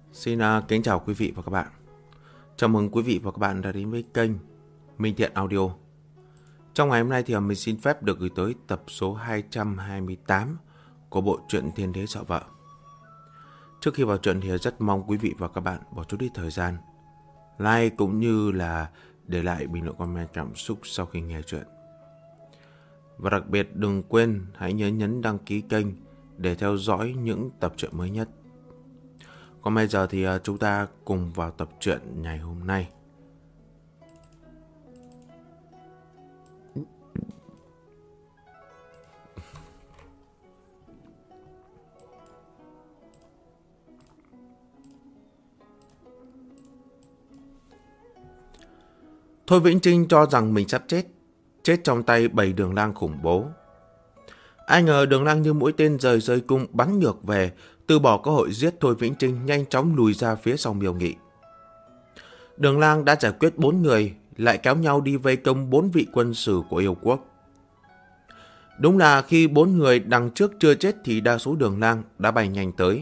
Xin kính chào quý vị và các bạn. Chào mừng quý vị và các bạn đã đến với kênh Minh Thiện Audio. Trong ngày hôm nay thì mình xin phép được gửi tới tập số 228 của bộ truyện Thiên Đế Sợ Vợ. Trước khi vào truyện thì rất mong quý vị và các bạn bỏ chút ít thời gian like cũng như là để lại bình luận comment cảm xúc sau khi nghe truyện. Và đặc biệt đừng quên hãy nhớ nhấn đăng ký kênh để theo dõi những tập truyện mới nhất. Còn bây giờ thì chúng ta cùng vào tập truyện ngày hôm nay. Thôi Vĩnh Trinh cho rằng mình sắp chết trong tay 7 đường lang khủng bố. Ai ngờ đường lang như mũi tên rời cung bắn ngược về, từ bỏ cơ hội giết Thôi Vĩnh Trinh, nhanh chóng lùi ra phía sau Miêu Nghị. Đường lang đã giải quyết 4 người, lại kéo nhau đi vây công 4 vị quân sử của yêu quốc. Đúng là khi 4 người đằng trước chưa chết thì đa số đường lang đã bay nhanh tới.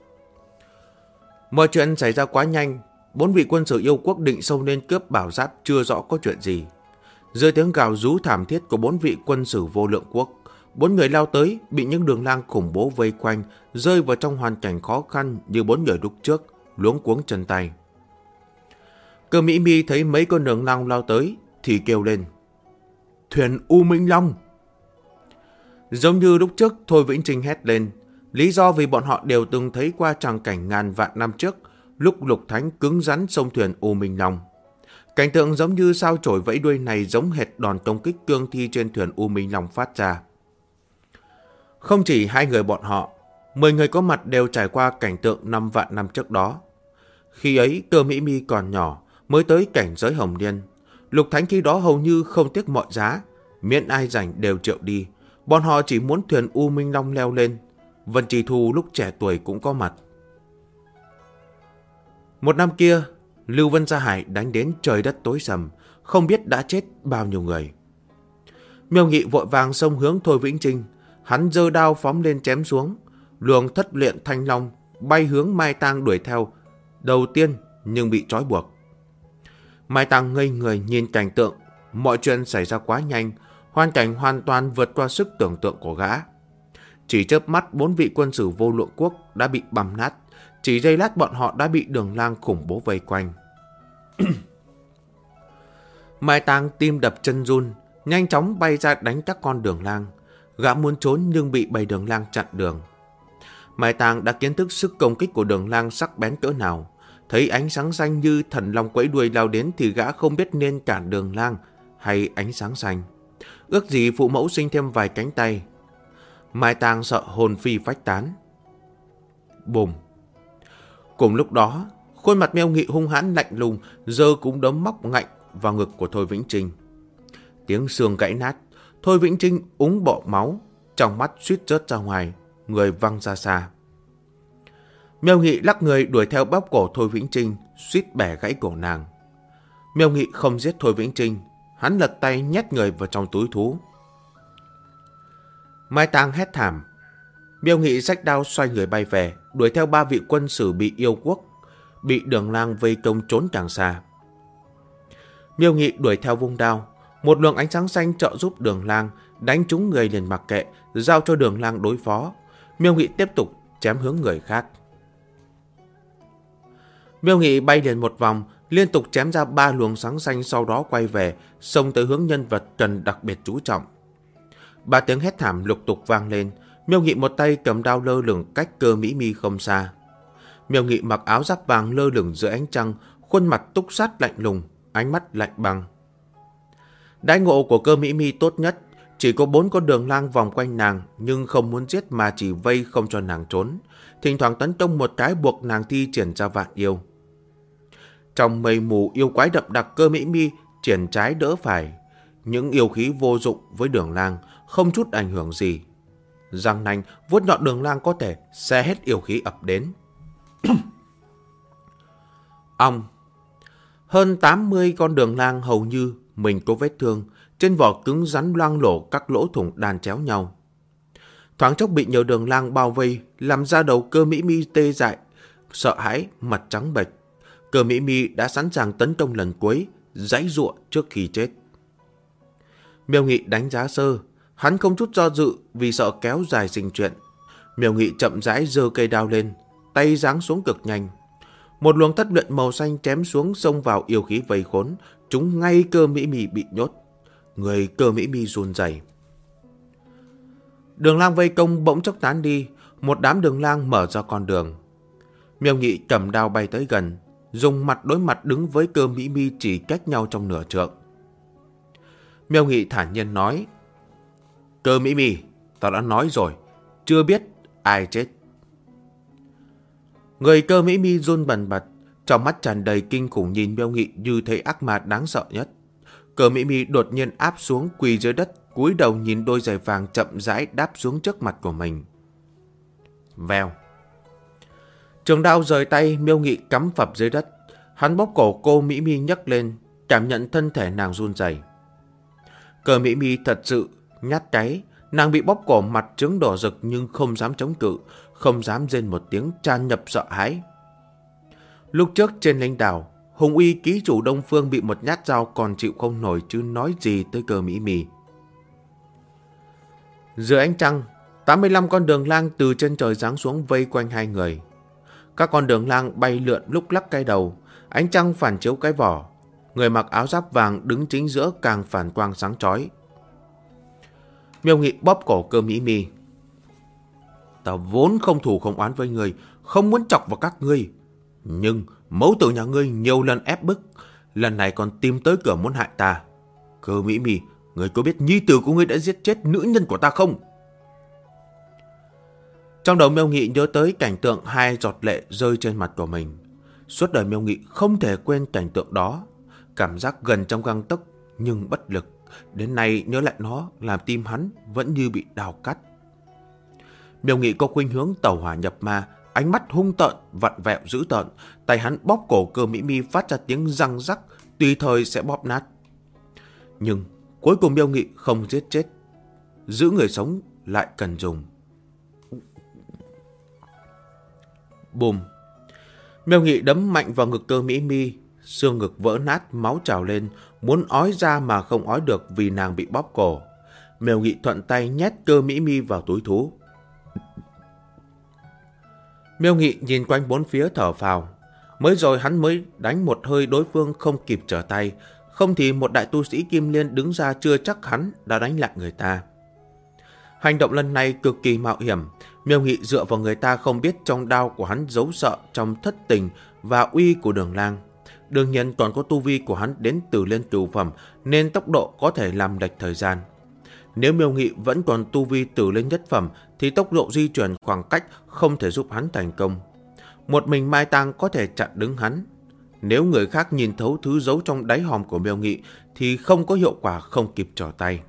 Mọi chuyện xảy ra quá nhanh, 4 vị quân sử yêu quốc định xông lên cướp bảo giáp chưa rõ có chuyện gì. Dưới tiếng gào rú thảm thiết của 4 vị quân sử vô lượng quốc, 4 người lao tới, bị những đường lang khủng bố vây quanh, rơi vào trong hoàn cảnh khó khăn như 4 người lúc trước, luống cuống chân tay. Cơ Mỹ Mi thấy mấy con đường lang lao tới thì kêu lên: "Thuyền U Minh Long!" Giống như lúc trước, Thôi Vĩnh Trinh hét lên. Lý do vì bọn họ đều từng thấy qua tràng cảnh ngàn vạn năm trước, lúc Lục Thánh cứng rắn xông thuyền U Minh Long. Cảnh tượng giống như sao chổi vẫy đuôi này giống hệt đòn công kích cương thi trên thuyền U Minh Long phát ra. Không chỉ 2 người bọn họ, 10 người có mặt đều trải qua cảnh tượng 5 vạn năm trước đó. Khi ấy Cơ Mỹ Mi còn nhỏ, mới tới cảnh giới hồng niên. Lục Thánh khi đó hầu như không tiếc mọi giá, miễn ai rảnh đều triệu đi. Bọn họ chỉ muốn thuyền U Minh Long leo lên. Vân Trì Thu lúc trẻ tuổi cũng có mặt. Một năm kia, Lưu Vân Gia Hải đánh đến trời đất tối sầm, không biết đã chết bao nhiêu người. Miêu Nghị vội vàng xông hướng Thôi Vĩnh Trinh. Hắn giơ đao phóng lên chém xuống. Luồng thất luyện thanh long bay hướng Mai Tang đuổi theo đầu tiên nhưng bị trói buộc. Mai Tang ngây người nhìn cảnh tượng. Mọi chuyện xảy ra quá nhanh, hoàn cảnh hoàn toàn vượt qua sức tưởng tượng của gã. Chỉ chớp mắt 4 vị quân sử vô lượng quốc đã bị băm nát. Chỉ giây lát bọn họ đã bị đường lang khủng bố vây quanh. Mai Tang tim đập chân run, nhanh chóng bay ra đánh các con đường lang. Gã muốn trốn nhưng bị bầy đường lang chặn đường. Mai Tang đã kiến thức sức công kích của đường lang sắc bén cỡ nào. Thấy ánh sáng xanh như thần long quẫy đuôi lao đến thì gã không biết nên cản đường lang hay ánh sáng xanh. Ước gì phụ mẫu sinh thêm vài cánh tay. Mai Tang sợ hồn phi phách tán. Bùm! Cùng lúc đó, khuôn mặt Miêu Nghị hung hãn lạnh lùng, giơ cũng đấm móc ngạnh vào ngực của Thôi Vĩnh Trinh. Tiếng xương gãy nát, Thôi Vĩnh Trinh úng bọ máu, trong mắt suýt rớt ra ngoài, người văng ra xa. Miêu Nghị lắc người đuổi theo bóp cổ Thôi Vĩnh Trinh, suýt bẻ gãy cổ nàng. Miêu Nghị không giết Thôi Vĩnh Trinh, hắn lật tay nhét người vào trong túi thú. Mai Tang hét thảm. Miêu Nghị xách đao xoay người bay về, đuổi theo 3 vị quân sử bị yêu quốc, bị đường lang vây công trốn càng xa. Miêu Nghị đuổi theo vung đao, một luồng ánh sáng xanh trợ giúp đường lang, đánh trúng người liền mặc kệ, giao cho đường lang đối phó. Miêu Nghị tiếp tục chém hướng người khác. Miêu Nghị bay liền một vòng, liên tục chém ra 3 luồng sáng xanh, sau đó quay về, xông tới hướng nhân vật cần đặc biệt chú trọng. 3 tiếng hét thảm lục tục vang lên. Miêu Nghị một tay cầm đao lơ lửng cách Cơ Mỹ Mi không xa. Miêu Nghị mặc áo giáp vàng lơ lửng dưới ánh trăng, khuôn mặt túc sát lạnh lùng, ánh mắt lạnh băng. Đãi ngộ của Cơ Mỹ Mi tốt nhất, chỉ có 4 con đường lang vòng quanh nàng, nhưng không muốn giết mà chỉ vây không cho nàng trốn. Thỉnh thoảng tấn công một cái buộc nàng thi triển ra vạn yêu. Trong mây mù yêu quái đậm đặc, Cơ Mỹ Mi triển trái đỡ phải. Những yêu khí vô dụng với đường lang, không chút ảnh hưởng gì. Răng nanh vuốt nhọn đường lang có thể xé hết yêu khí ập đến. Ong! Hơn 80 con đường lang hầu như mình có vết thương, trên vỏ cứng rắn loang lổ các lỗ thủng đan chéo nhau. Thoáng chốc bị nhiều đường lang bao vây, làm da đầu Cơ Mỹ Mi tê dại. sợ hãi, mặt trắng bệch. Cơ Mỹ Mi đã sẵn sàng tấn công lần cuối, giãy giụa trước khi chết. Miêu Nghị đánh giá sơ, hắn không chút do dự vì sợ kéo dài sinh chuyện. Miêu Nghị chậm rãi giơ cây đao lên, tay giáng xuống cực nhanh. Một luồng thất luyện màu xanh chém xuống xông vào yêu khí vây khốn, trúng ngay Cơ Mỹ Mi bị nhốt. Người Cơ Mỹ Mi run rẩy. Đường lang vây công bỗng chốc tán đi, một đám đường lang mở ra con đường. Miêu Nghị cầm đao bay tới gần, dùng mặt đối mặt đứng với Cơ Mỹ Mi chỉ cách nhau trong nửa trượng. Miêu Nghị thản nhiên nói: Cơ Mỹ Mi, tao đã nói rồi, chưa biết ai chết. Người Cơ Mỹ Mi run bần bật, trong mắt tràn đầy kinh khủng nhìn Miêu Nghị như thấy ác ma đáng sợ nhất. Cơ Mỹ Mi đột nhiên áp xuống quỳ dưới đất, cúi đầu nhìn đôi giày vàng chậm rãi đáp xuống trước mặt của mình. Vèo. Trường đao rời tay, Miêu Nghị cắm phập dưới đất. Hắn bóp cổ cô Mỹ Mi nhấc lên, cảm nhận thân thể nàng run rẩy. Cơ Mỹ Mi thật sự nhát cái, nàng bị bóp cổ, mặt trướng đỏ rực nhưng không dám chống cự, không dám rên một tiếng, tràn nhập sợ hãi. Lúc trước trên lãnh đảo, Hùng Uy ký chủ Đông Phương bị một nhát dao còn chịu không nổi chứ nói gì tới Cơ Mỹ Mi. Dưới ánh trăng, 85 con đường lang từ trên trời giáng xuống vây quanh hai người. Các con đường lang bay lượn lúc lắc cái đầu, ánh trăng phản chiếu cái vỏ. Người mặc áo giáp vàng đứng chính giữa càng phản quang sáng chói. Miêu Nghị bóp cổ Cơ Mỹ Mi. Tao vốn không thù không oán với người, không muốn chọc vào các ngươi. Nhưng mẫu tử nhà ngươi nhiều lần ép bức, lần này còn tìm tới cửa muốn hại ta. Cơ Mỹ Mi, ngươi có biết nhi tử của ngươi đã giết chết nữ nhân của ta không? Trong đầu Miêu Nghị nhớ tới cảnh tượng hai giọt lệ rơi trên mặt của mình. Suốt đời Miêu Nghị không thể quên cảnh tượng đó. Cảm giác gần trong gang tấc nhưng bất lực. Đến nay nhớ lại nó làm tim hắn vẫn như bị đào cắt. Miêu Nghị có khuynh hướng tẩu hỏa nhập ma, ánh mắt hung tợn, vặn vẹo dữ tợn. Tay hắn bóp cổ Cơ Mỹ Mi phát ra tiếng răng rắc, tùy thời sẽ bóp nát. Nhưng cuối cùng Miêu Nghị không giết chết. Giữ người sống lại cần dùng. Bùm! Miêu Nghị đấm mạnh vào ngực Cơ Mỹ Mi, xương ngực vỡ nát, máu trào lên, muốn ói ra mà không ói được vì nàng bị bóp cổ. Miêu Nghị thuận tay nhét Cơ Mỹ Mi vào túi thú. Miêu Nghị nhìn quanh bốn phía thở phào. Mới rồi hắn mới đánh một hơi đối phương không kịp trở tay, không thì một đại tu sĩ Kim Liên đứng ra chưa chắc hắn đã đánh lại người ta. Hành động lần này cực kỳ mạo hiểm. Miêu Nghị dựa vào người ta không biết trong đao của hắn giấu sợ trong thất tình và uy của Đường Lang. Đương nhiên còn có tu vi của hắn đến từ lên cửu phẩm nên tốc độ có thể làm lệch thời gian. Nếu Miêu Nghị vẫn còn tu vi từ lên nhất phẩm thì tốc độ di chuyển khoảng cách không thể giúp hắn thành công. Một mình Mai Tang có thể chặn đứng hắn. Nếu người khác nhìn thấu thứ giấu trong đáy hòm của Miêu Nghị thì không có hiệu quả, không kịp trở tay.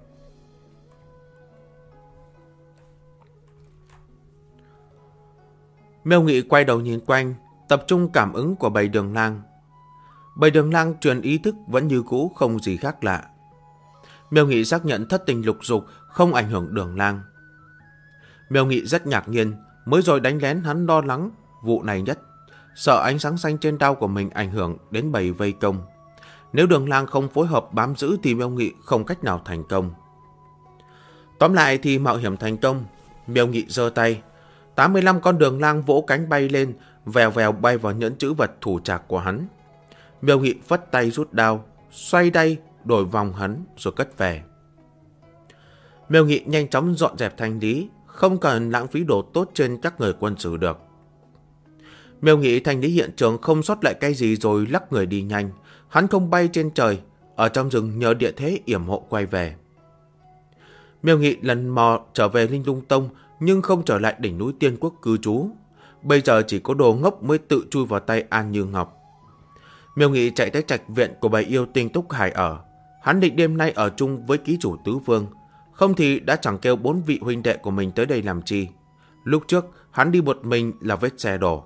Miêu Nghị quay đầu nhìn quanh, tập trung cảm ứng của bầy đường lang. Bầy đường lang truyền ý thức vẫn như cũ, không gì khác lạ. Miêu Nghị xác nhận thất tình lục dục không ảnh hưởng đường lang. Miêu Nghị rất ngạc nhiên, mới rồi đánh lén hắn lo lắng vụ này nhất, sợ ánh sáng xanh trên đao của mình ảnh hưởng đến bầy vây công. Nếu đường lang không phối hợp bám giữ thì Miêu Nghị không cách nào thành công. Tóm lại thì mạo hiểm thành công. Miêu Nghị giơ tay, 85 con đường lang vỗ cánh bay lên, vèo vèo bay vào nhẫn trữ vật thủ trạc của hắn. Miêu Nghị phất tay rút đao, xoay đay, đổi vòng hắn rồi cất về. Miêu Nghị nhanh chóng dọn dẹp thanh lý, không cần lãng phí đồ tốt trên các người quân sự được. Miêu Nghị thanh lý hiện trường không sót lại cái gì rồi lắc người đi nhanh. Hắn không bay trên trời, ở trong rừng nhờ địa thế yểm hộ quay về. Miêu Nghị lần mò trở về Linh Lung Tông nhưng không trở lại đỉnh núi Tiên Quốc cư trú. Bây giờ chỉ có đồ ngốc mới tự chui vào tay An Như Ngọc. Miêu Nghị chạy tới trạch viện của bầy yêu tinh Túc Hải ở. Hắn định đêm nay ở chung với ký chủ Tứ Vương, không thì đã chẳng kêu 4 vị huynh đệ của mình tới đây làm chi. Lúc trước hắn đi một mình là vết xe đổ.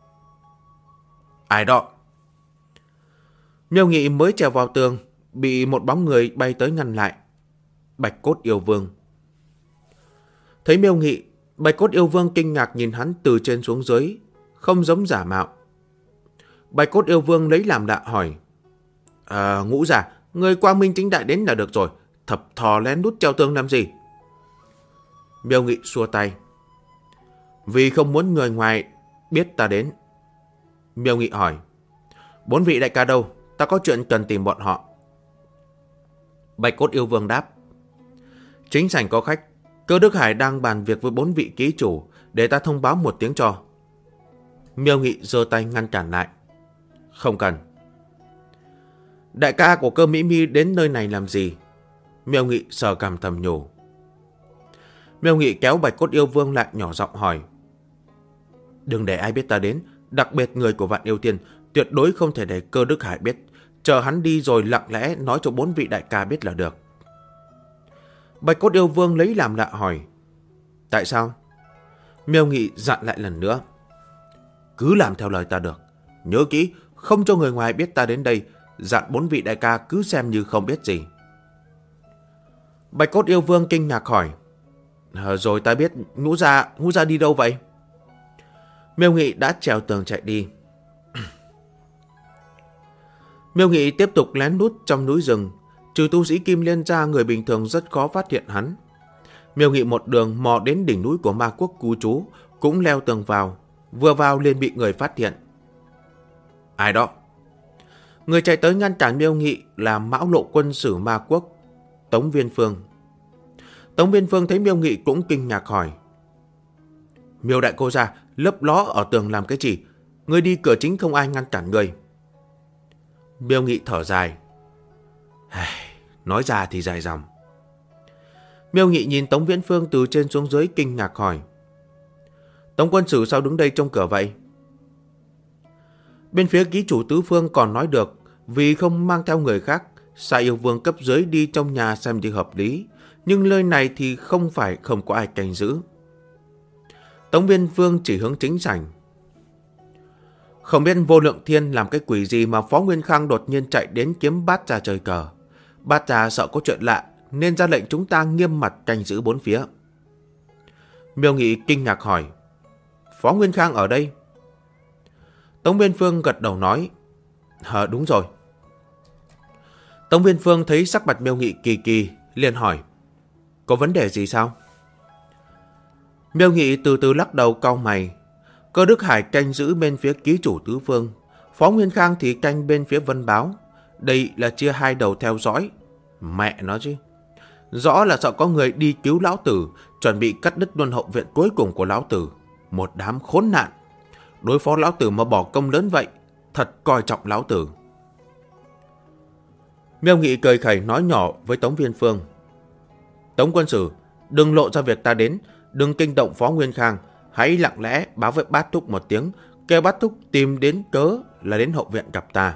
Ai đó? Miêu Nghị mới trèo vào tường, bị một bóng người bay tới ngăn lại. Bạch Cốt Yêu Vương. Thấy Miêu Nghị, Bạch Cốt Yêu Vương kinh ngạc nhìn hắn từ trên xuống dưới, không giống giả mạo. Bạch Cốt Yêu Vương lấy làm lạ hỏi. Ngũ giả, người quang minh chính đại đến là được rồi, thập thò lén lút treo tường làm gì? Miêu Nghị xua tay. Vì không muốn người ngoài biết ta đến. Miêu Nghị hỏi. 4 vị đại ca đâu? Ta có chuyện cần tìm bọn họ. Bạch Cốt Yêu Vương đáp. Chính sảnh có khách. Cơ Đức Hải đang bàn việc với 4 vị ký chủ, để ta thông báo một tiếng cho. Miêu Nghị giơ tay ngăn cản lại. Không cần. Đại ca của Cơ Mỹ Mi đến nơi này làm gì? Miêu Nghị sờ cằm thầm nhủ. Miêu Nghị kéo Bạch Cốt Yêu Vương lại nhỏ giọng hỏi. Đừng để ai biết ta đến, đặc biệt người của Vạn Yêu Tiên, tuyệt đối không thể để Cơ Đức Hải biết. Chờ hắn đi rồi lặng lẽ nói cho 4 vị đại ca biết là được. Bạch Cốt Yêu Vương lấy làm lạ hỏi. Tại sao? Miêu Nghị dặn lại lần nữa. Cứ làm theo lời ta được. Nhớ kỹ, không cho người ngoài biết ta đến đây. Dặn 4 vị đại ca cứ xem như không biết gì. Bạch Cốt Yêu Vương kinh ngạc hỏi. Rồi ta biết. Ngũ gia đi đâu vậy? Miêu Nghị đã trèo tường chạy đi. Miêu Nghị tiếp tục lén lút trong núi rừng. Trừ tu sĩ Kim Liên ra, người bình thường rất khó phát hiện hắn. Miêu Nghị một đường mò đến đỉnh núi của ma quốc cư trú, cũng leo tường vào. Vừa vào liền bị người phát hiện. Ai đó? Người chạy tới ngăn cản Miêu Nghị là Mão Lộ quân sử ma quốc, Tống Viên Phương. Tống Viên Phương thấy Miêu Nghị cũng kinh ngạc hỏi. Miêu đại cô gia, lấp ló ở tường làm cái gì? Ngươi đi cửa chính không ai ngăn cản ngươi. Miêu Nghị thở dài. Nói ra thì dài dòng. Miêu Nghị nhìn Tống Viễn Phương từ trên xuống dưới kinh ngạc hỏi. Tống quân sử sao đứng đây trong cửa vậy? Bên phía ký chủ tứ phương còn nói được, vì không mang theo người khác, Sa Yêu Vương cấp dưới đi trong nhà xem như hợp lý, nhưng nơi này thì không phải không có ai canh giữ. Tống Viên Phương chỉ hướng chính sảnh. Không biết Vô Lượng Thiên làm cái quỷ gì mà Phó Nguyên Khang đột nhiên chạy đến kiếm Bát Gia chơi cờ. Bát Gia sợ có chuyện lạ nên ra lệnh chúng ta nghiêm mặt canh giữ 4 phía. Miêu Nghị kinh ngạc hỏi. Phó Nguyên Khang ở đây? Tống Viên Phương gật đầu nói. Đúng rồi. Tống Viên Phương thấy sắc mặt Miêu Nghị kỳ kỳ, liền hỏi. Có vấn đề gì sao? Miêu Nghị từ từ lắc đầu cau mày. Cơ Đức Hải canh giữ bên phía ký chủ tứ phương, Phó Nguyên Khang thì canh bên phía Vân Báo. Đây là chia hai đầu theo dõi. Mẹ nó chứ. Rõ là sợ có người đi cứu lão tử, chuẩn bị cắt đứt luân hậu viện cuối cùng của lão tử. Một đám khốn nạn. Đối phó lão tử mà bỏ công lớn vậy, thật coi trọng lão tử. Miêu Nghị cười khẩy nói nhỏ với Tống Viên Phương. Tống quân sử, đừng lộ ra việc ta đến, đừng kinh động Phó Nguyên Khang. Hãy lặng lẽ báo với Bát Thúc một tiếng, kêu Bát Thúc tìm đến cớ là đến hậu viện gặp ta.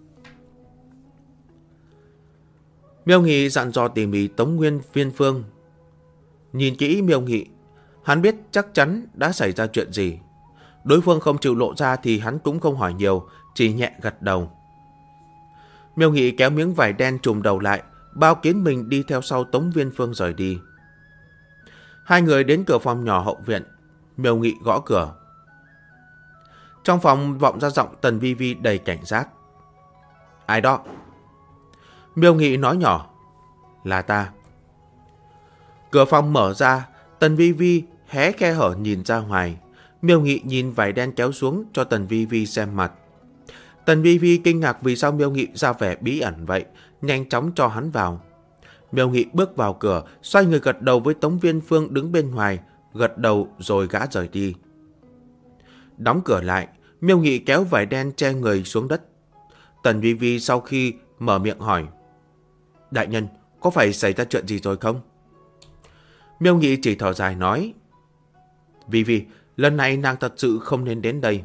Miêu Nghị dặn dò tỉ mỉ Tống Viên Phương. Nhìn kỹ Miêu Nghị, hắn biết chắc chắn đã xảy ra chuyện gì. Đối phương không chịu lộ ra thì hắn cũng không hỏi nhiều, chỉ nhẹ gật đầu. Miêu Nghị kéo miếng vải đen trùm đầu lại, bao kín mình đi theo sau Tống Viên Phương rời đi. Hai người đến cửa phòng nhỏ hậu viện. Miêu Nghị gõ cửa. Trong phòng vọng ra giọng Tần Vi Vi đầy cảnh giác. Ai đó? Miêu Nghị nói nhỏ. Là ta. Cửa phòng mở ra, Tần Vi Vi hé khe hở nhìn ra ngoài. Miêu Nghị nhìn vải đen kéo xuống cho Tần Vi Vi xem mặt. Tần Vi Vi kinh ngạc vì sao Miêu Nghị ra vẻ bí ẩn vậy, nhanh chóng cho hắn vào. Miêu Nghị bước vào cửa, xoay người gật đầu với Tống Viên Phương đứng bên ngoài, gật đầu rồi gã rời đi. Đóng cửa lại, Miêu Nghị kéo vải đen che người xuống đất. Tần Vi Vi sau khi mở miệng hỏi. Đại nhân, có phải xảy ra chuyện gì rồi không? Miêu Nghị chỉ thở dài nói. Vi Vi, lần này nàng thật sự không nên đến đây.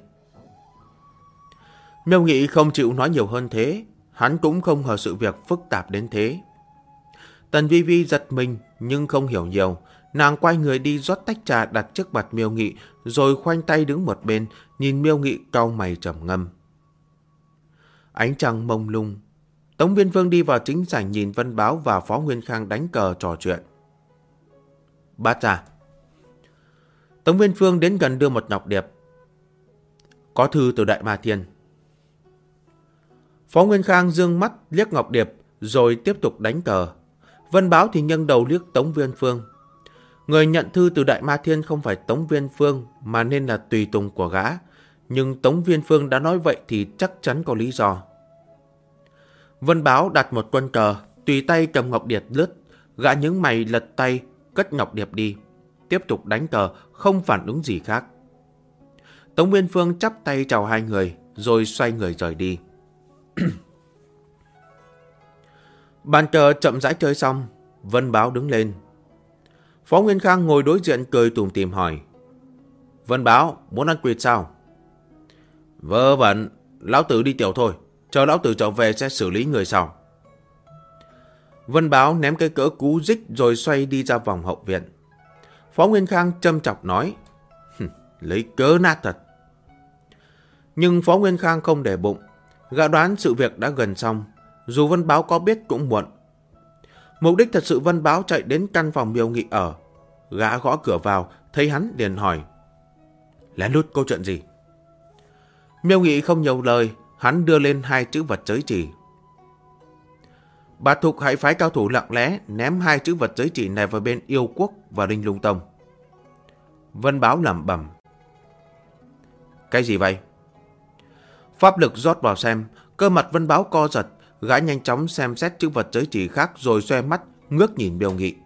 Miêu Nghị không chịu nói nhiều hơn thế, hắn cũng không ngờ sự việc phức tạp đến thế. Tần Vi Vi giật mình nhưng không hiểu nhiều, nàng quay người đi rót tách trà đặt trước mặt Miêu Nghị, rồi khoanh tay đứng một bên, nhìn Miêu Nghị cau mày trầm ngâm. Ánh trăng mông lung, Tống Viên Phương đi vào chính sảnh nhìn Vân Báo và Phó Nguyên Khang đánh cờ trò chuyện. Bát gia. Tống Viên Phương đến gần đưa một ngọc điệp. Có thư từ Đại Ma Thiên. Phó Nguyên Khang dương mắt liếc Ngọc Điệp rồi tiếp tục đánh cờ. Vân Báo thì nghiêng đầu liếc Tống Viên Phương. Người nhận thư từ Đại Ma Thiên không phải Tống Viên Phương mà nên là tùy tùng của gã. Nhưng Tống Viên Phương đã nói vậy thì chắc chắn có lý do. Vân Báo đặt một quân cờ, tùy tay cầm Ngọc Điệp lướt. Gã nhướng mày lật tay, cất Ngọc Điệp đi. Tiếp tục đánh cờ, không phản ứng gì khác. Tống Viên Phương chắp tay chào hai người, rồi xoay người rời đi. Bàn cờ chậm rãi chơi xong, Vân Báo đứng lên. Phó Nguyên Khang ngồi đối diện cười tủm tỉm hỏi. Vân Báo, muốn ăn quỵt sao? Vớ vẩn, lão tử đi tiểu thôi, chờ lão tử trở về sẽ xử lý người sau. Vân Báo ném cái cỡ cú rích rồi xoay đi ra vòng hậu viện. Phó Nguyên Khang châm chọc nói. Lấy cớ nát thật. Nhưng Phó Nguyên Khang không để bụng. Gã đoán sự việc đã gần xong. Dù Vân Báo có biết cũng muộn. Mục đích thật sự Vân Báo chạy đến căn phòng Miêu Nghị ở. Gã gõ cửa vào, thấy hắn liền hỏi. Lén lút câu chuyện gì? Miêu Nghị không nhiều lời, hắn đưa lên hai chữ vật giới chỉ. Bà Thục hãy phái cao thủ lặng lẽ ném hai chữ vật giới chỉ này vào bên Yêu Quốc và Linh Lung Tông. Vân Báo lẩm bẩm. Cái gì vậy? Pháp lực rót vào xem, cơ mặt Vân Báo co giật, gã nhanh chóng xem xét chữ vật giới chỉ khác rồi xoe mắt, ngước nhìn Miêu Nghị.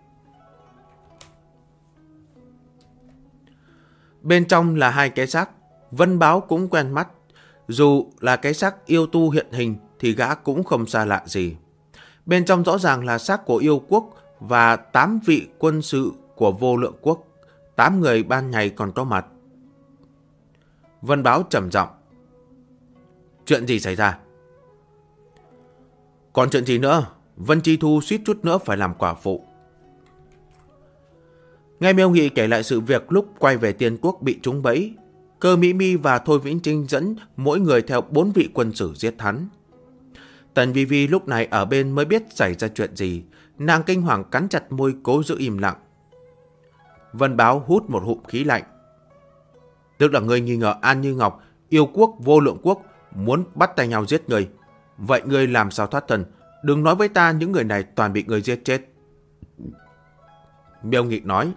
Bên trong là hai cái xác, Vân Báo cũng quen mắt. Dù là cái xác yêu tu hiện hình thì gã cũng không xa lạ gì. Bên trong rõ ràng là xác của Yêu Quốc và 8 vị quân sự của Vô Lượng Quốc. 8 người ban ngày còn có mặt. Vân Báo trầm giọng. Chuyện gì xảy ra? Còn chuyện gì nữa? Vân Chi Thu suýt chút nữa phải làm quả phụ. Nghe Miêu Nghị kể lại sự việc lúc quay về Tiên Quốc bị trúng bẫy. Cơ Mỹ Mi và Thôi Vĩnh Trinh dẫn mỗi người theo 4 vị quân sử giết hắn. Tần Vi Vi lúc này ở bên mới biết xảy ra chuyện gì. Nàng kinh hoàng cắn chặt môi cố giữ im lặng. Vân Báo hút một hụm khí lạnh. Tức là ngươi nghi ngờ An Như Ngọc, Yêu Quốc, Vô Lượng Quốc muốn bắt tay nhau giết ngươi. Vậy ngươi làm sao thoát thân? Đừng nói với ta những người này toàn bị ngươi giết chết. Miêu Nghị nói.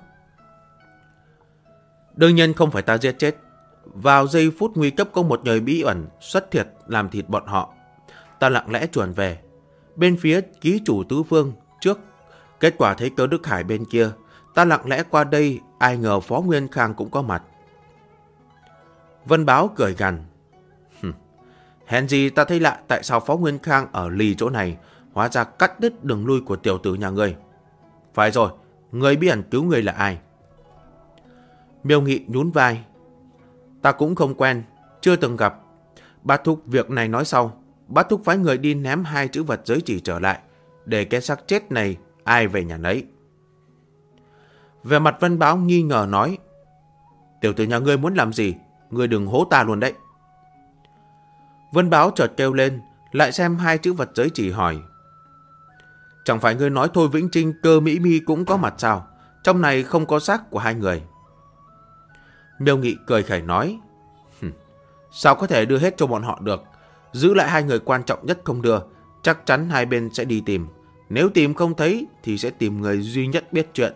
Đương nhiên không phải ta giết chết. Vào giây phút nguy cấp có một người bí ẩn xuất thiệt làm thịt bọn họ. Ta lặng lẽ chuồn về. Bên phía ký chủ tứ phương trước. Kết quả thấy Cơ Đức Hải bên kia. Ta lặng lẽ qua đây, ai ngờ Phó Nguyên Khang cũng có mặt. Vân Báo cười gằn. Hèn gì ta thấy lạ tại sao Phó Nguyên Khang ở lì chỗ này, hóa ra cắt đứt đường lui của tiểu tử nhà ngươi. Phải rồi, người bí ẩn cứu người là ai? Miêu Nghị nhún vai. Ta cũng không quen, chưa từng gặp. Bát Thúc việc này nói sau. Bát Thúc phái người đi ném hai chữ vật giới chỉ trở lại, để cái xác chết này ai về nhà nấy. Về mặt Vân Báo nghi ngờ nói. Tiểu tử nhà ngươi muốn làm gì? Ngươi đừng hố ta luôn đấy. Vân Báo chợt kêu lên, lại xem hai chữ vật giới chỉ hỏi. Chẳng phải ngươi nói Thôi Vĩnh Trinh, Cơ Mỹ Mi cũng có mặt sao? Trong này không có xác của hai người. Miêu Nghị cười khẩy nói. Sao có thể đưa hết cho bọn họ được? Giữ lại hai người quan trọng nhất không đưa. Chắc chắn hai bên sẽ đi tìm. Nếu tìm không thấy thì sẽ tìm người duy nhất biết chuyện.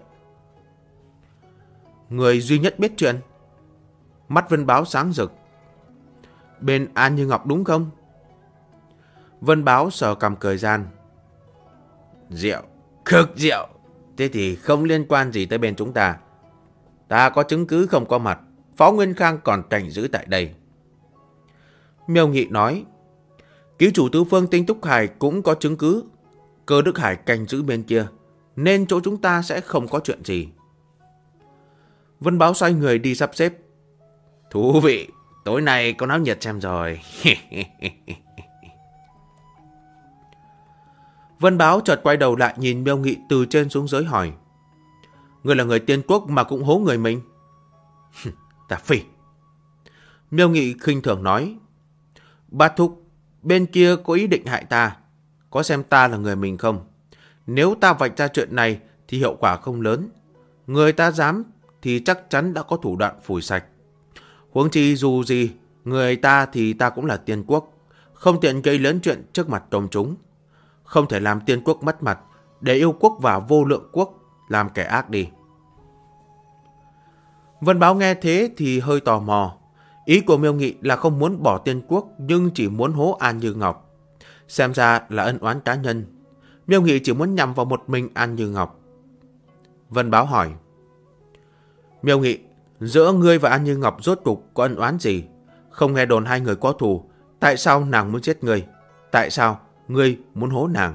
Người duy nhất biết chuyện? Mắt Vân Báo sáng rực. Bên An Như Ngọc đúng không? Vân Báo sờ cằm cười gian. Rượu, cực rượu. Thế thì không liên quan gì tới bên chúng ta. Ta có chứng cứ không có mặt. Phó Nguyên Khang còn canh giữ tại đây. Miêu Nghị nói. Cứu chủ tứ phương Tinh Túc Hải cũng có chứng cứ. Cơ Đức Hải canh giữ bên kia, nên chỗ chúng ta sẽ không có chuyện gì. Vân Báo xoay người đi sắp xếp. Thú vị, tối nay có náo nhiệt xem rồi. Vân Báo chợt quay đầu lại nhìn Miêu Nghị từ trên xuống dưới hỏi. Người là người Tiên Quốc mà cũng hố người mình. Ta phỉ. Miêu Nghị khinh thường nói. Bát Thúc, bên kia có ý định hại ta. Có xem ta là người mình không? Nếu ta vạch ra chuyện này thì hiệu quả không lớn. Người ta dám thì chắc chắn đã có thủ đoạn phủi sạch. Huống chi dù gì, Người ta thì ta cũng là tiên quốc, không tiện gây lớn chuyện trước mặt công chúng. Không thể làm tiên quốc mất mặt, để yêu quốc và vô lượng quốc làm kẻ ác đi. Vân Báo nghe thế thì hơi tò mò. Ý của Miêu Nghị là không muốn bỏ tiên quốc nhưng chỉ muốn hố An Như Ngọc. Xem ra là ân oán cá nhân. Miêu Nghị chỉ muốn nhằm vào một mình An Như Ngọc. Vân Báo hỏi. Miêu Nghị, giữa ngươi và An Như Ngọc rốt cục có ân oán gì? Không nghe đồn hai người có thù. Tại sao nàng muốn giết ngươi? Tại sao ngươi muốn hố nàng?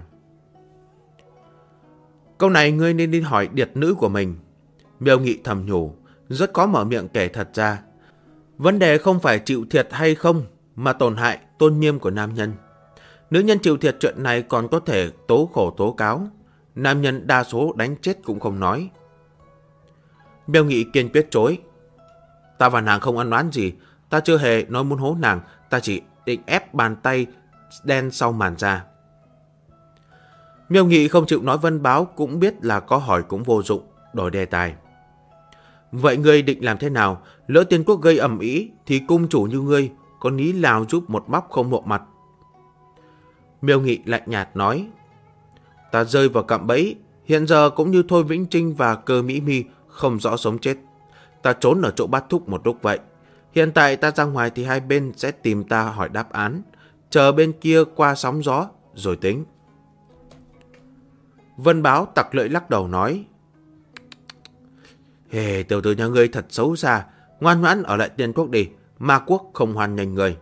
Câu này ngươi nên đi hỏi điệt nữ của mình. Miêu Nghị thầm nhủ, rất có mở miệng kể thật ra. Vấn đề không phải chịu thiệt hay không, mà tổn hại tôn nghiêm của nam nhân. Nữ nhân chịu thiệt chuyện này còn có thể tố khổ tố cáo. Nam nhân đa số đánh chết cũng không nói. Miêu Nghị kiên quyết chối. Ta và nàng không ân oán gì. Ta chưa hề nói muốn hố nàng. Ta chỉ định ép bàn tay đen sau màn ra. Miêu Nghị không chịu nói Vân Báo, cũng biết là có hỏi cũng vô dụng, đổi đề tài. Vậy ngươi định làm thế nào? Lỡ tiên quốc gây ầm ĩ thì cung chủ như ngươi có lý nào giúp một móc không lộ mặt? Miêu Nghị lạnh nhạt nói. Ta rơi vào cạm bẫy. Hiện giờ cũng như Thôi Vĩnh Trinh và Cơ Mỹ Mi không rõ sống chết. Ta trốn ở chỗ Bát Thúc một lúc vậy. Hiện tại ta ra ngoài thì hai bên sẽ tìm ta hỏi đáp án. Chờ bên kia qua sóng gió rồi tính. Vân Báo tặc lưỡi lắc đầu nói. Hề, tiểu tử nhà ngươi thật xấu xa. Ngoan ngoãn ở lại tiên quốc đi. Ma quốc không hoan nghênh người.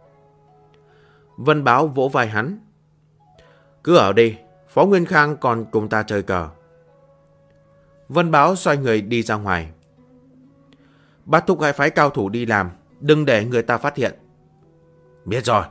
Vân Báo vỗ vai hắn. Cứ ở đi. Phó Nguyên Khang còn cùng ta chơi cờ. Vân Báo xoay người đi ra ngoài. Bát Thúc hãy phái cao thủ đi làm. Đừng để người ta phát hiện. Biết rồi.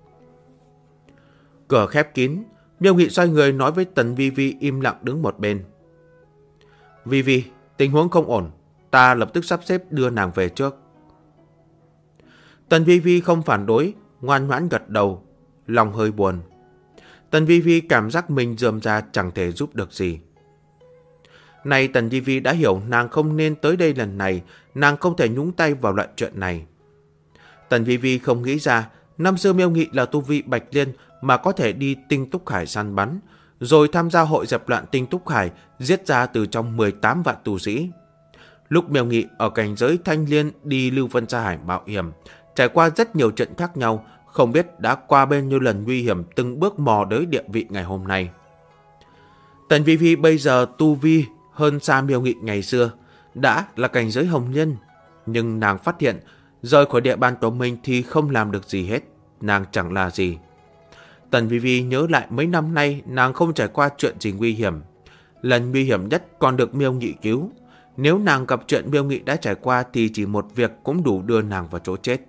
Cửa khép kín. Miêu Nghị xoay người nói với Tần Vi Vi im lặng đứng một bên. Vi Vi, tình huống không ổn. Ta lập tức sắp xếp đưa nàng về trước. Tần Vi Vi không phản đối, ngoan ngoãn gật đầu, lòng hơi buồn. Tần Vi Vi cảm giác mình rườm rà chẳng thể giúp được gì. Nay Tần Vi Vi đã hiểu nàng không nên tới đây lần này, nàng không thể nhúng tay vào loại chuyện này. Tần Vi Vi không nghĩ ra, năm xưa Miêu Nghị là tu vi Bạch Liên mà có thể đi Tinh Túc Khải săn bắn, rồi tham gia hội dẹp loạn Tinh Túc Khải, giết ra từ trong 18 vạn tu sĩ. Lúc Miêu Nghị ở cảnh giới Thanh Liên đi Lưu Vân Sa Hải mạo hiểm, trải qua rất nhiều trận khác nhau, không biết đã qua bao nhiêu lần nguy hiểm từng bước mò tới địa vị ngày hôm nay. Tần Vi Vi bây giờ tu vi hơn xa Miêu Nghị ngày xưa, đã là cảnh giới hồng nhân, nhưng nàng phát hiện rời khỏi địa bàn của mình thì không làm được gì hết, nàng chẳng là gì. Tần Vi Vi nhớ lại mấy năm nay nàng không trải qua chuyện gì nguy hiểm, lần nguy hiểm nhất còn được Miêu Nghị cứu. Nếu nàng gặp chuyện Miêu Nghị đã trải qua thì chỉ một việc cũng đủ đưa nàng vào chỗ chết.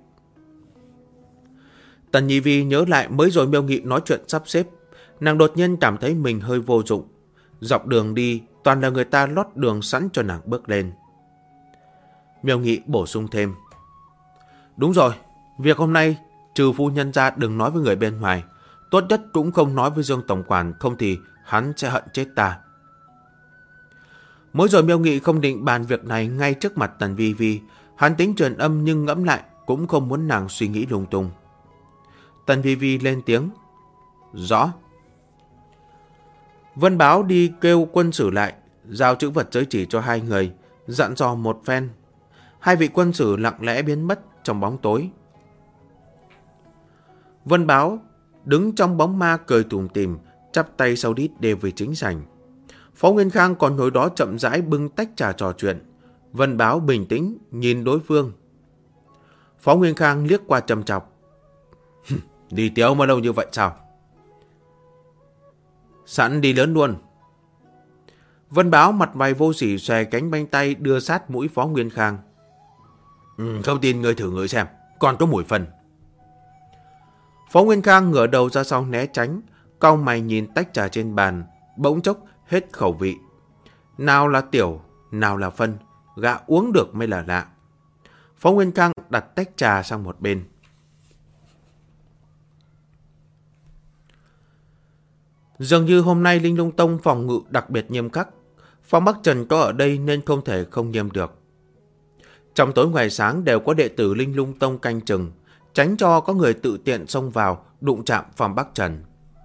Tần Nhi Vi nhớ lại mới rồi Miêu Nghị nói chuyện sắp xếp, nàng đột nhiên cảm thấy mình hơi vô dụng. Dọc đường đi toàn là người ta lót đường sẵn cho nàng bước lên. Miêu Nghị bổ sung thêm. Đúng rồi, việc hôm nay trừ phu nhân ra đừng nói với người bên ngoài, tốt nhất cũng không nói với Dương Tổng Quản, không thì hắn sẽ hận chết ta. Mới rồi Miêu Nghị không định bàn việc này ngay trước mặt Tần Vi Vi, hắn tính truyền âm nhưng ngẫm lại cũng không muốn nàng suy nghĩ lung tung. Tần Vi Vi lên tiếng. Rõ. Vân Báo đi kêu quân sử lại, giao chữ vật giới chỉ cho hai người, dặn dò một phen. Hai vị quân sử lặng lẽ biến mất trong bóng tối. Vân Báo đứng trong bóng ma cười tủm tỉm, chắp tay sau đít đều về chính sảnh. Phó Nguyên Khang còn ngồi đó chậm rãi bưng tách trà trò chuyện. Vân Báo bình tĩnh nhìn đối phương. Phó Nguyên Khang liếc qua trầm chọc. Đi tiếu mà lâu như vậy sao? Sẵn đi lớn luôn. Vân Báo mặt mày vô sỉ xòe cánh banh tay đưa sát mũi Phó Nguyên Khang. Không tin ngươi thử ngửi xem, còn có mùi phân. Phó Nguyên Khang ngửa đầu ra sau né tránh, cau mày nhìn tách trà trên bàn, bỗng chốc hết khẩu vị. Nào là tiểu, nào là phân, gã uống được mới là lạ. Phó Nguyên Khang đặt tách trà sang một bên. Dường như hôm nay Linh Lung Tông phòng ngự đặc biệt nghiêm khắc. Phong Bắc Trần có ở đây nên không thể không nghiêm được. Trong tối ngoài sáng đều có đệ tử Linh Lung Tông canh chừng. tránh cho có người tự tiện xông vào đụng chạm Phong Bắc Trần.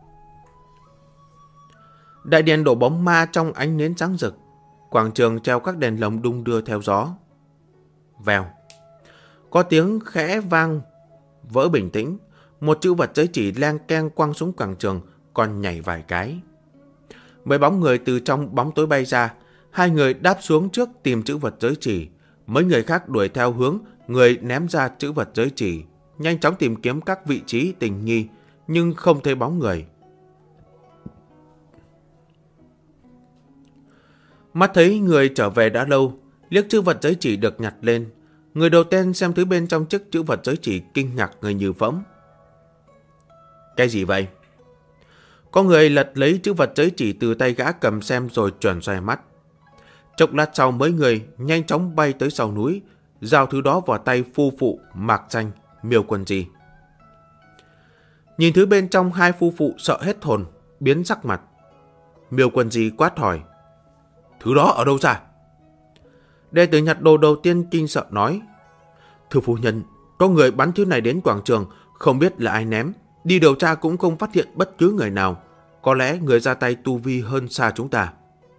Đại điện đổ bóng ma trong ánh nến sáng rực, quảng trường treo các đèn lồng đung đưa theo gió. Vèo, có tiếng khẽ vang vỡ bình tĩnh, một chữ vật giới chỉ leng keng quăng xuống quảng trường, còn nhảy vài cái. Mấy bóng người từ trong bóng tối bay ra, hai người đáp xuống trước tìm chữ vật giới chỉ, mấy người khác đuổi theo hướng người ném ra chữ vật giới chỉ, nhanh chóng tìm kiếm các vị trí tình nghi, nhưng không thấy bóng người. Mắt thấy người trở về đã lâu, liếc chữ vật giới chỉ được nhặt lên, người đầu tiên xem thứ bên trong chiếc chữ vật giới chỉ kinh ngạc người như phỗng. Cái gì vậy? Có người lật lấy chữ vật giới chỉ từ tay gã cầm xem rồi chuẩn xoay mắt. Chốc lát sau mấy người nhanh chóng bay tới sau núi, giao thứ đó vào tay phu phụ Mạc Danh, Miêu Quân Di. Nhìn thứ bên trong, hai phu phụ sợ hết hồn, biến sắc mặt. Miêu Quân Di quát hỏi: Thứ đó ở đâu ra? Đệ tử nhặt đồ đầu tiên kinh sợ nói: Thưa phu nhân, có người bắn thứ này đến quảng trường, không biết là ai ném. Đi điều tra cũng không phát hiện bất cứ người nào. Có lẽ người ra tay tu vi hơn xa chúng ta.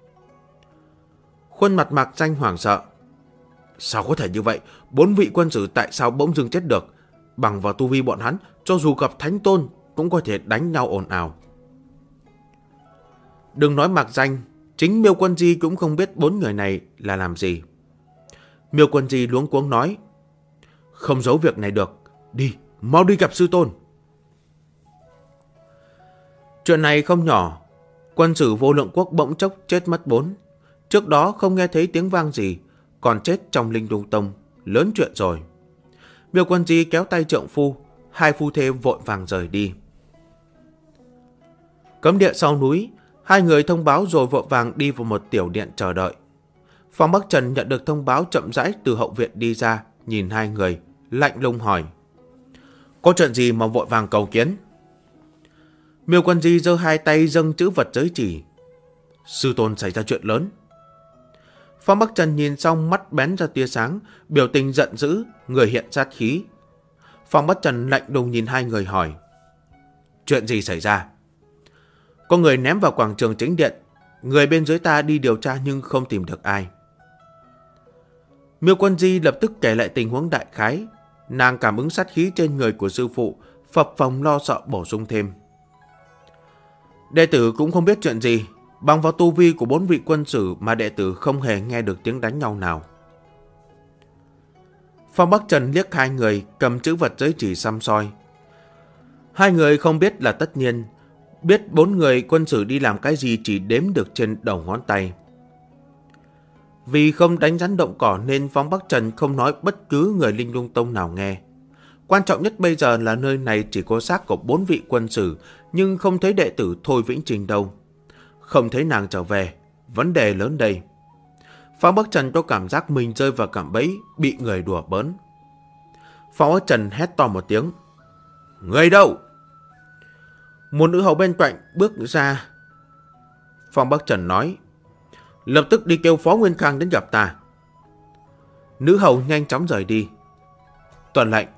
Khuôn mặt Mạc Danh hoảng sợ. Sao có thể như vậy? 4 vị quân sử tại sao bỗng dưng chết được? Bằng vào tu vi bọn hắn, cho dù gặp thánh tôn cũng có thể đánh nhau ồn ào. Đừng nói Mạc Danh, chính Miêu Quân Di cũng không biết 4 người này là làm gì. Miêu Quân Di luống cuống nói: Không giấu việc này được. Đi, mau đi gặp sư tôn. Chuyện này không nhỏ. Quân sử Vô Lượng Quốc bỗng chốc chết mất 4. Trước đó không nghe thấy tiếng vang gì, còn chết trong Linh Lung Tông. Lớn chuyện rồi. Miêu Quân Di kéo tay trượng phu, hai phu thê vội vàng rời đi. Cấm địa sau núi, hai người thông báo rồi vội vàng đi vào một tiểu điện chờ đợi. Phong Bắc Trần nhận được thông báo chậm rãi từ hậu viện đi ra, nhìn hai người, lạnh lùng hỏi: Có chuyện gì mà vội vàng cầu kiến? Miêu Quân Di giơ hai tay dâng chữ vật giới chỉ: Sư tôn xảy ra chuyện lớn. Phong Bắc Trần nhìn xong mắt bén ra tia sáng, biểu tình giận dữ, người hiện sát khí. Phong Bắc Trần lạnh lùng nhìn hai người hỏi: Chuyện gì xảy ra? Có người ném vào quảng trường chính điện. Người bên dưới ta đi điều tra nhưng không tìm được ai. Miêu Quân Di lập tức kể lại tình huống đại khái. Nàng cảm ứng sát khí trên người của sư phụ, phập phồng lo sợ bổ sung thêm: Đệ tử cũng không biết chuyện gì. Bằng vào tu vi của 4 vị quân sử mà đệ tử không hề nghe được tiếng đánh nhau nào. Phong Bắc Trần liếc hai người, cầm chữ vật giới chỉ săm soi. Hai người không biết là tất nhiên. Biết 4 người quân sử đi làm cái gì chỉ đếm được trên đầu ngón tay. Vì không đánh rắn động cỏ nên Phong Bắc Trần không nói bất cứ người Linh Lung Tông nào nghe. Quan trọng nhất bây giờ là nơi này chỉ có xác của 4 vị quân sử, nhưng không thấy đệ tử Thôi Vĩnh Trình đâu. Không thấy nàng trở về, vấn đề lớn đây. Phong Bắc Trần có cảm giác mình rơi vào cạm bẫy, bị người đùa bỡn. Phong Bắc Trần hét to một tiếng: Người đâu? Một nữ hầu bên cạnh bước ra. Phong Bắc Trần nói: Lập tức đi kêu Phó Nguyên Khang đến gặp ta. Nữ hầu nhanh chóng rời đi. Tuần lệnh.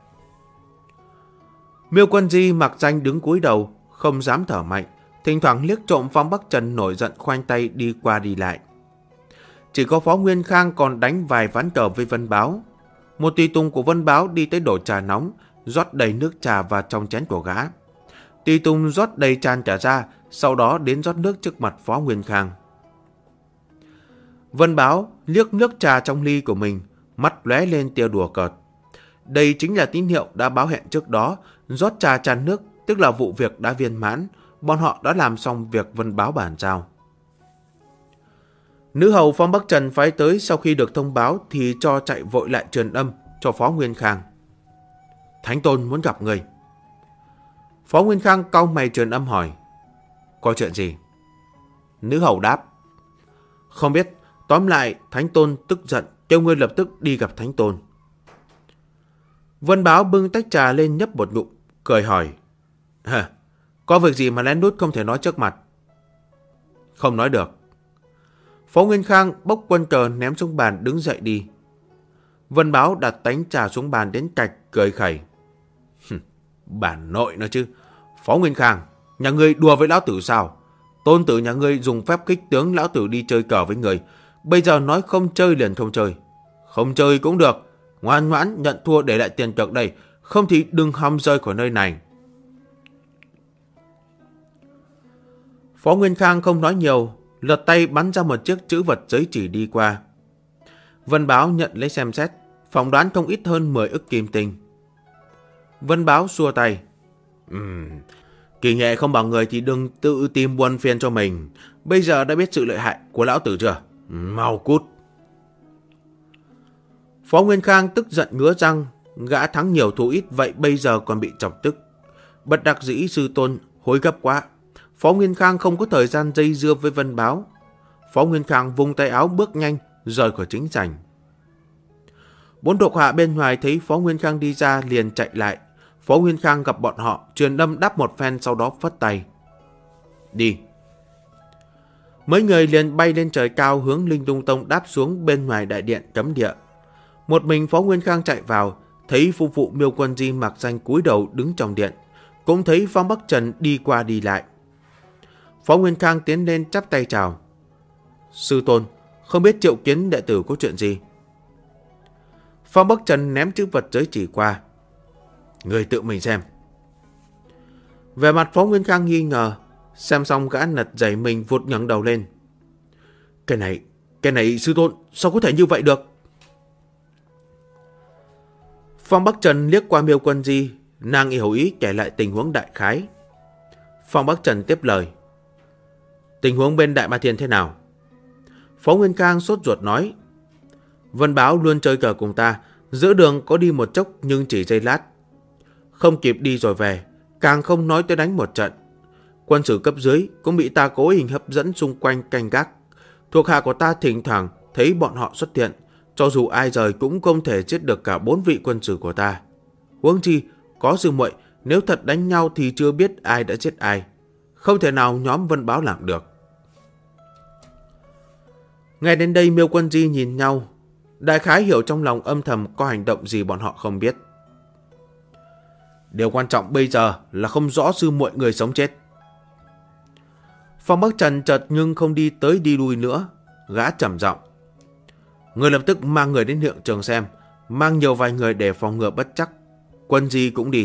Miêu Quân Di Mạc Danh đứng cúi đầu, không dám thở mạnh, thỉnh thoảng liếc trộm Phong Bắc Trần nổi giận khoanh tay đi qua đi lại. Chỉ có Phó Nguyên Khang còn đánh vài ván cờ với Vân Báo. Một tùy tùng của Vân Báo đi tới đổ trà nóng, rót đầy nước trà vào trong chén của gã. Tùy tùng rót đầy tràn trà ra, sau đó đến rót nước trước mặt Phó Nguyên Khang. Vân Báo liếc nước trà trong ly của mình, mắt lóe lên tia đùa cợt. Đây chính là tín hiệu đã báo hẹn trước đó, rót trà tràn nước, tức là vụ việc đã viên mãn, bọn họ đã làm xong việc Vân Báo bàn giao. Nữ hầu Phong Bắc Trần phái tới sau khi được thông báo thì cho chạy vội lại truyền âm cho Phó Nguyên Khang. Thánh Tôn muốn gặp người. Phó Nguyên Khang cau mày truyền âm hỏi: Có chuyện gì? Nữ hầu đáp: Không biết, tóm lại Thánh Tôn tức giận, kêu ngươi lập tức đi gặp Thánh Tôn. Vân Báo bưng tách trà lên nhấp một ngụm, cười hỏi: Có việc gì mà lén lút không thể nói trước mặt? Không nói được. Phó Nguyên Khang bốc quân cờ ném xuống bàn đứng dậy đi. Vân Báo đặt tánh trà xuống bàn đến cạch, cười khẩy: Bản nội nó chứ. Phó Nguyên Khang, nhà ngươi đùa với lão tử sao? Tôn tử nhà ngươi dùng phép kích tướng lão tử đi chơi cờ với người. Bây giờ nói không chơi liền không chơi. Không chơi cũng được. Ngoan ngoãn nhận thua để lại tiền cược đây. Không thì đừng hòng rơi khỏi nơi này. Phó Nguyên Khang không nói nhiều, lật tay bắn ra một chiếc chữ vật giới chỉ đi qua. Vân Báo nhận lấy xem xét, phỏng đoán không ít hơn 10 ức kim tinh. Vân Báo xua tay. Kỳ nghệ không bằng người thì đừng tự tìm buồn phiền cho mình. Bây giờ đã biết sự lợi hại của lão tử chưa? Mau cút. Phó Nguyên Khang tức giận ngứa răng, gã thắng nhiều thua ít vậy bây giờ còn bị chọc tức. Bất đắc dĩ sư tôn hối gấp quá. Phó Nguyên Khang không có thời gian dây dưa với Vân Báo. Phó Nguyên Khang vung tay áo bước nhanh rời khỏi chính sảnh. 4 thuộc hạ bên ngoài thấy Phó Nguyên Khang đi ra liền chạy lại. Phó Nguyên Khang gặp bọn họ, truyền đâm đáp một phen sau đó phất tay. Đi. Mấy người liền bay lên trời cao hướng Linh Lung Tông đáp xuống bên ngoài đại điện cấm địa. Một mình Phó Nguyên Khang chạy vào, thấy phu phụ Miêu Quân Di mặc danh cúi đầu đứng trong điện, cũng thấy Phong Bắc Trần đi qua đi lại. Phó Nguyên Khang tiến lên chắp tay chào. Sư tôn, không biết triệu kiến đệ tử có chuyện gì? Phong Bắc Trần ném chữ vật giới chỉ qua. Người tự mình xem. Về mặt Phó Nguyên Khang nghi ngờ, xem xong gã nật giày mình vụt ngẩng đầu lên. Cái này sư tôn, sao có thể như vậy được? Phong Bắc Trần liếc qua Miêu Quân Di, nàng hiểu ý kể lại tình huống đại khái. Phong Bắc Trần tiếp lời. Tình huống bên Đại Ma Thiên thế nào? Phó Nguyên Khang sốt ruột nói. Vân Báo luôn chơi cờ cùng ta, giữa đường có đi một chốc nhưng chỉ giây lát. Không kịp đi rồi về, càng không nói tới đánh một trận. Quân sử cấp dưới cũng bị ta cố tình hấp dẫn xung quanh canh gác. Thuộc hạ của ta thỉnh thoảng thấy bọn họ xuất hiện, cho dù ai rời cũng không thể giết được cả 4 vị quân sử của ta. Huống chi, có sư muội, nếu thật đánh nhau thì chưa biết ai đã giết ai. Không thể nào nhóm Vân Báo làm được. Ngay đến đây Miêu Quân Di nhìn nhau, đại khái hiểu trong lòng âm thầm có hành động gì bọn họ không biết. Điều quan trọng bây giờ là không rõ sư muội người sống chết. Phong Bắc Trần chợt nhưng không đi tới đi lui nữa, gã trầm giọng. Người lập tức mang người đến hiện trường xem, mang nhiều vài người để phòng ngừa bất chắc. Quân Di cũng đi.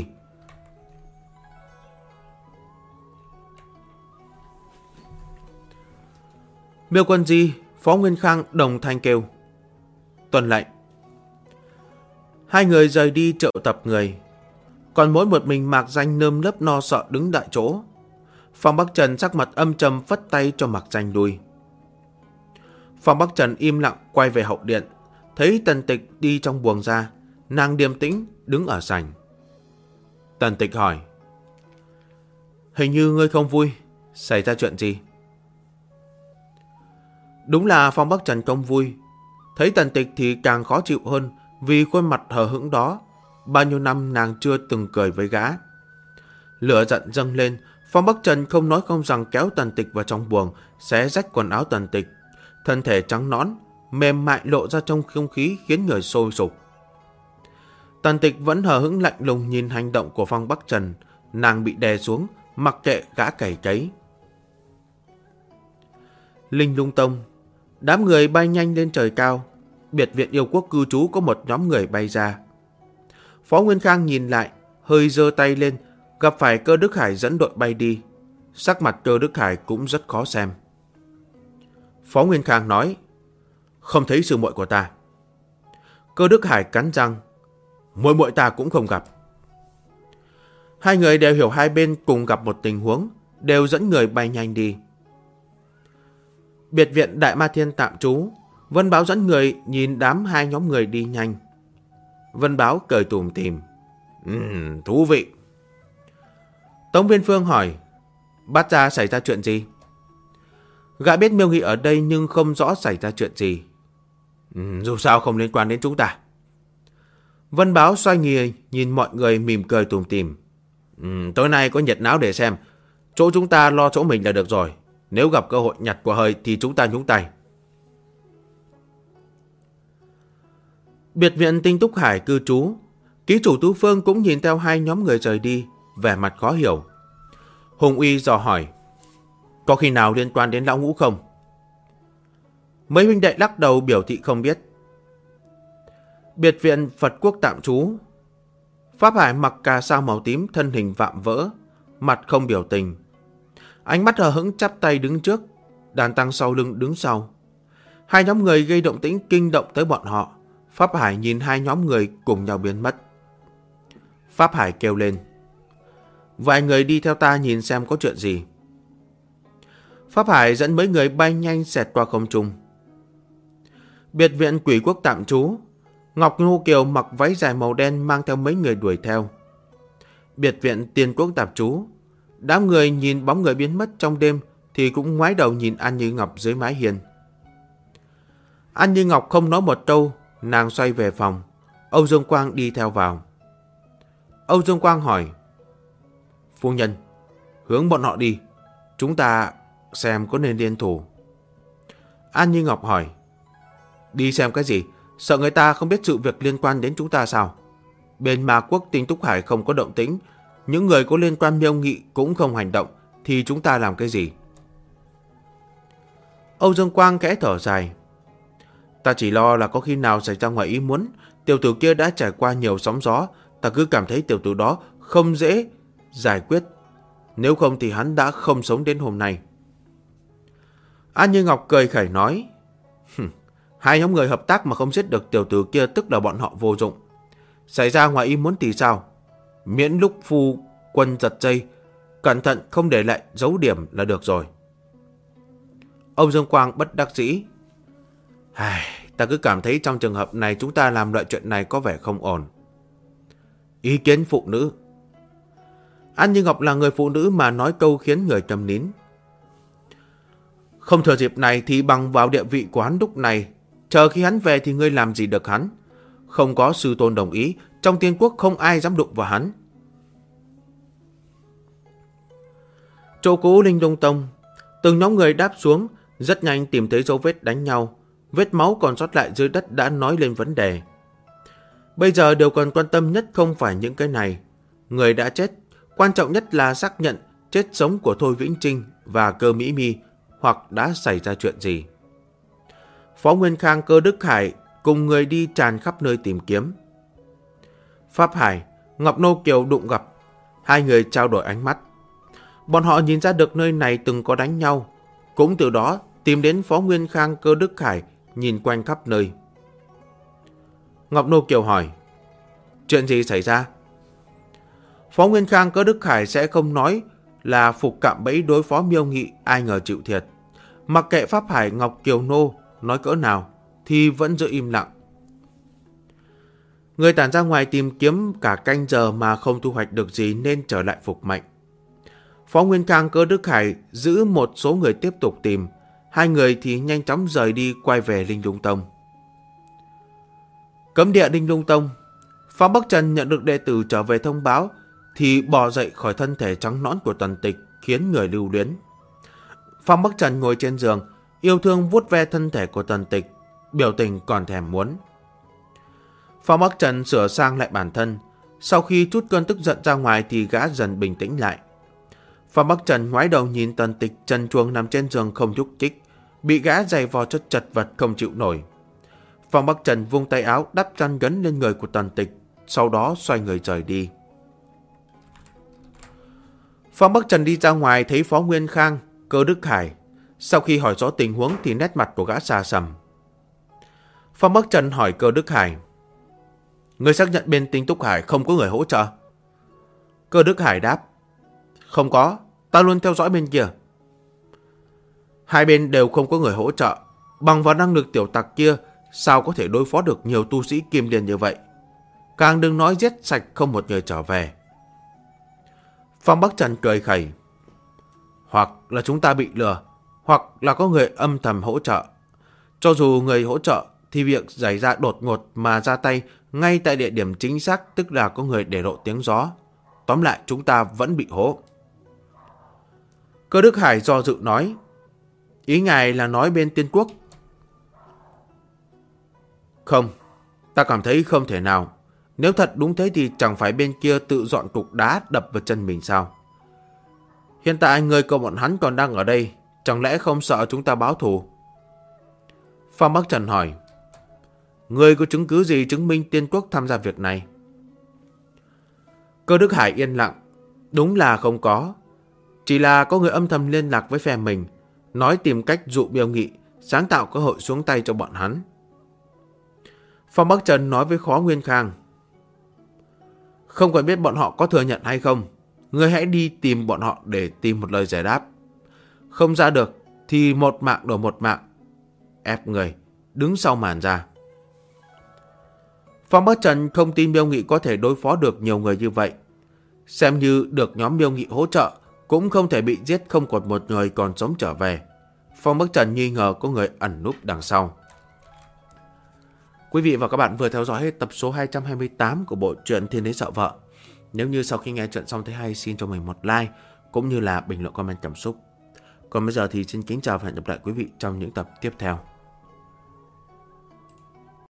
Miêu Quân Di, Phó Nguyên Khang đồng thanh kêu. Tuân lệnh. Hai người rời đi triệu tập người, còn mỗi một mình Mạc Danh nơm nớp lo sợ đứng tại chỗ. Phong Bắc Trần sắc mặt âm trầm phất tay cho Mạc Danh lui. Phong Bắc Trần im lặng quay về hậu điện, thấy Tần Tịch đi trong buồng ra, nàng điềm tĩnh đứng ở sảnh. Tần Tịch hỏi. Hình như ngươi không vui, xảy ra chuyện gì? Đúng là Phong Bắc Trần không vui. Thấy Tần Tịch thì càng khó chịu hơn, vì khuôn mặt hờ hững đó, bao nhiêu năm nàng chưa từng cười với gã. Lửa giận dâng lên, Phong Bắc Trần không nói không rằng kéo Tần Tịch vào trong buồng, xé rách quần áo Tần Tịch. Thân thể trắng nõn, mềm mại lộ ra trong không khí khiến người sôi sục. Tần Tịch vẫn hờ hững lạnh lùng nhìn hành động của Phong Bắc Trần, nàng bị đè xuống, mặc kệ gã cày cấy. Linh Lung Tông, đám người bay nhanh lên trời cao. Biệt viện yêu quốc cư trú có một nhóm người bay ra. Phó Nguyên Khang nhìn lại, hơi giơ tay lên, gặp phải Cơ Đức Hải dẫn đội bay đi. Sắc mặt Cơ Đức Hải cũng rất khó xem. Phó Nguyên Khang nói, không thấy sư muội của ta. Cơ Đức Hải cắn răng, muội muội ta cũng không gặp. Hai người đều hiểu hai bên cùng gặp một tình huống, đều dẫn người bay nhanh đi. Biệt viện Đại Ma Thiên tạm trú, Vân Báo dẫn người nhìn đám hai nhóm người đi nhanh. Vân Báo cười tủm tỉm. Thú vị. Tống Viên Phương hỏi, Bát Gia xảy ra chuyện gì? Gã biết Miêu Nghị ở đây nhưng không rõ xảy ra chuyện gì. Dù sao không liên quan đến chúng ta. Vân Báo xoay người nhìn mọi người mỉm cười tủm tỉm. Tối nay có nhiệt náo để xem. Chỗ chúng ta lo chỗ mình là được rồi. Nếu gặp cơ hội nhặt của hơi thì chúng ta nhúng tay. Biệt viện Tinh Túc Hải cư trú, Ký chủ tứ phương cũng nhìn theo hai nhóm người rời đi, vẻ mặt khó hiểu. Hùng Uy dò hỏi, có khi nào liên quan đến lão Ngũ không? Mấy huynh đệ lắc đầu biểu thị không biết. Biệt viện Phật Quốc tạm trú. Pháp Hải mặc cà sa màu tím, thân hình vạm vỡ, mặt không biểu tình. Ánh mắt hờ hững chắp tay đứng trước, đàn tăng sau lưng đứng sau. Hai nhóm người gây động tĩnh kinh động tới bọn họ. Pháp Hải nhìn hai nhóm người cùng nhau biến mất. Pháp Hải kêu lên, vài người đi theo ta nhìn xem có chuyện gì. Pháp Hải dẫn mấy người bay nhanh xẹt qua không trung. Biệt viện Quỷ Quốc tạm trú. Ngọc Nô Kiều mặc váy dài màu đen mang theo mấy người đuổi theo. Biệt viện Tiên Quốc tạm trú. Đám người nhìn bóng người biến mất trong đêm thì cũng ngoái đầu nhìn An Như Ngọc dưới mái hiên. An Như Ngọc không nói một câu, nàng xoay về phòng. Âu Dương Quang đi theo vào. Âu Dương Quang hỏi, phu nhân, hướng bọn họ đi, chúng ta xem có nên liên thủ. An Như Ngọc hỏi, đi xem cái gì? Sợ người ta không biết sự việc liên quan đến chúng ta sao? Bên Ma Quốc Tinh Túc Hải không có động tĩnh, những người có liên quan Miêu Nghị cũng không hành động, thì chúng ta làm cái gì? Âu Dương Quang khẽ thở dài, ta chỉ lo là có khi nào xảy ra ngoài ý muốn. Tiểu tử kia đã trải qua nhiều sóng gió, ta cứ cảm thấy tiểu tử đó không dễ giải quyết. Nếu không thì hắn đã không sống đến hôm nay. An Như Ngọc cười khẩy nói, hai nhóm người hợp tác mà không giết được tiểu tử kia tức là bọn họ vô dụng. Xảy ra ngoài ý muốn thì sao? Miễn lúc phu quân giật dây, cẩn thận không để lại dấu điểm là được rồi. Âu Dương Quang bất đắc dĩ, ta cứ cảm thấy trong trường hợp này chúng ta làm loại chuyện này có vẻ không ổn. Ý kiến phụ nữ. An Như Ngọc là người phụ nữ mà nói câu khiến người trầm nín. Không thừa dịp này thì bằng vào địa vị của hắn lúc này, chờ khi hắn về thì ngươi làm gì được hắn? Không có sư tôn đồng ý, trong Tiên Quốc không ai dám đụng vào hắn. Chỗ cũ Linh Đông Tông, từng nhóm người đáp xuống, rất nhanh tìm thấy dấu vết đánh nhau. Vết máu còn sót lại dưới đất đã nói lên vấn đề. Bây giờ điều cần quan tâm nhất không phải những cái này. Người đã chết, quan trọng nhất là xác nhận chết sống của Thôi Vĩnh Trinh và Cơ Mỹ Mi, hoặc đã xảy ra chuyện gì. Phó Nguyên Khang, Cơ Đức Hải cùng người đi tràn khắp nơi tìm kiếm. Pháp Hải, Ngọc Nô Kiều đụng gặp, hai người trao đổi ánh mắt. Bọn họ nhìn ra được nơi này từng có đánh nhau, cũng từ đó tìm đến Phó Nguyên Khang, Cơ Đức Hải nhìn quanh khắp nơi. Ngọc Nô Kiều hỏi, chuyện gì xảy ra? Phó Nguyên Khang, Cơ Đức Hải sẽ không nói là phục cạm bẫy đối phó Miêu Nghị, ai ngờ chịu thiệt. Mặc kệ Pháp Hải, Ngọc Kiều Nô nói cỡ nào thì vẫn giữ im lặng. Người tản ra ngoài tìm kiếm cả canh giờ mà không thu hoạch được gì nên trở lại phục mệnh. Phó Nguyên Khang, Cơ Đức Hải giữ một số người tiếp tục tìm, hai người thì nhanh chóng rời đi quay về Linh Lung Tông. Cấm địa Linh Lung Tông, Phạm Bắc Trần nhận được đệ tử trở về thông báo thì bò dậy khỏi thân thể trắng nõn của Tần Tịch, khiến người lưu luyến. Phạm Bắc Trần ngồi trên giường, yêu thương vuốt ve thân thể của Tần Tịch, biểu tình còn thèm muốn. Phạm Bắc Trần sửa sang lại bản thân, sau khi chút cơn tức giận ra ngoài thì gã dần bình tĩnh lại. Phạm Bắc Trần ngoái đầu nhìn Tần Tịch trần truồng nằm trên giường không nhúc nhích, bị gã giày vò cho chật vật không chịu nổi. Phạm Bắc Trần vung tay áo đắp chăn gấn lên người của Tần Tịch, sau đó xoay người rời đi. Phạm Bắc Trần đi ra ngoài thấy Phó Nguyên Khang, Cơ Đức Hải. Sau khi hỏi rõ tình huống thì nét mặt của gã xa sầm. Phạm Bắc Trần hỏi Cơ Đức Hải, người xác nhận bên Tinh Túc Hải không có người hỗ trợ? Cơ Đức Hải đáp, không có, ta luôn theo dõi bên kia. Hai bên đều không có người hỗ trợ, bằng vào năng lực tiểu tặc kia sao có thể đối phó được nhiều tu sĩ kim liên như vậy? Càng đừng nói giết sạch không một người trở về. Phạm Bắc Trần cười khẩy, hoặc là chúng ta bị lừa, hoặc là có người âm thầm hỗ trợ. Cho dù người hỗ trợ thì việc xảy ra đột ngột mà ra tay ngay tại địa điểm chính xác, tức là có người để lộ tiếng gió. Tóm lại chúng ta vẫn bị hố. Cơ Đức Hải do dự nói, ý ngài là nói bên Tiên Quốc? Không, ta cảm thấy không thể nào. Nếu thật đúng thế thì chẳng phải bên kia tự dọn cục đá đập vào chân mình sao? Hiện tại người của bọn hắn còn đang ở đây, chẳng lẽ không sợ chúng ta báo thù? Phong Bắc Trần hỏi. Người có chứng cứ gì chứng minh Tiên Quốc tham gia việc này? Cơ Đức Hải yên lặng. Đúng là không có. Chỉ là có người âm thầm liên lạc với phe mình, nói tìm cách dụ Miêu Nghị, sáng tạo cơ hội xuống tay cho bọn hắn. Phong Bắc Trần nói với Khó Nguyên Khang. Không cần biết bọn họ có thừa nhận hay không, ngươi hãy đi tìm bọn họ để tìm một lời giải đáp. Không ra được thì một mạng đổi một mạng. Ép người đứng sau màn ra. Phong Bắc Trần không tin Miêu Nghị có thể đối phó được nhiều người như vậy. Xem như được nhóm Miêu Nghị hỗ trợ, cũng không thể bị giết không còn một người còn sống trở về. Phong Bắc Trần nghi ngờ có người ẩn núp đằng sau. Quý vị và các bạn vừa theo dõi hết tập số 228 của bộ truyện Thiên Đế Sợ Vợ. Nếu như sau khi nghe chuyện xong thấy hay, xin cho mình một like cũng như là bình luận comment cảm xúc. Còn bây giờ thì xin kính chào và hẹn gặp lại quý vị trong những tập tiếp theo.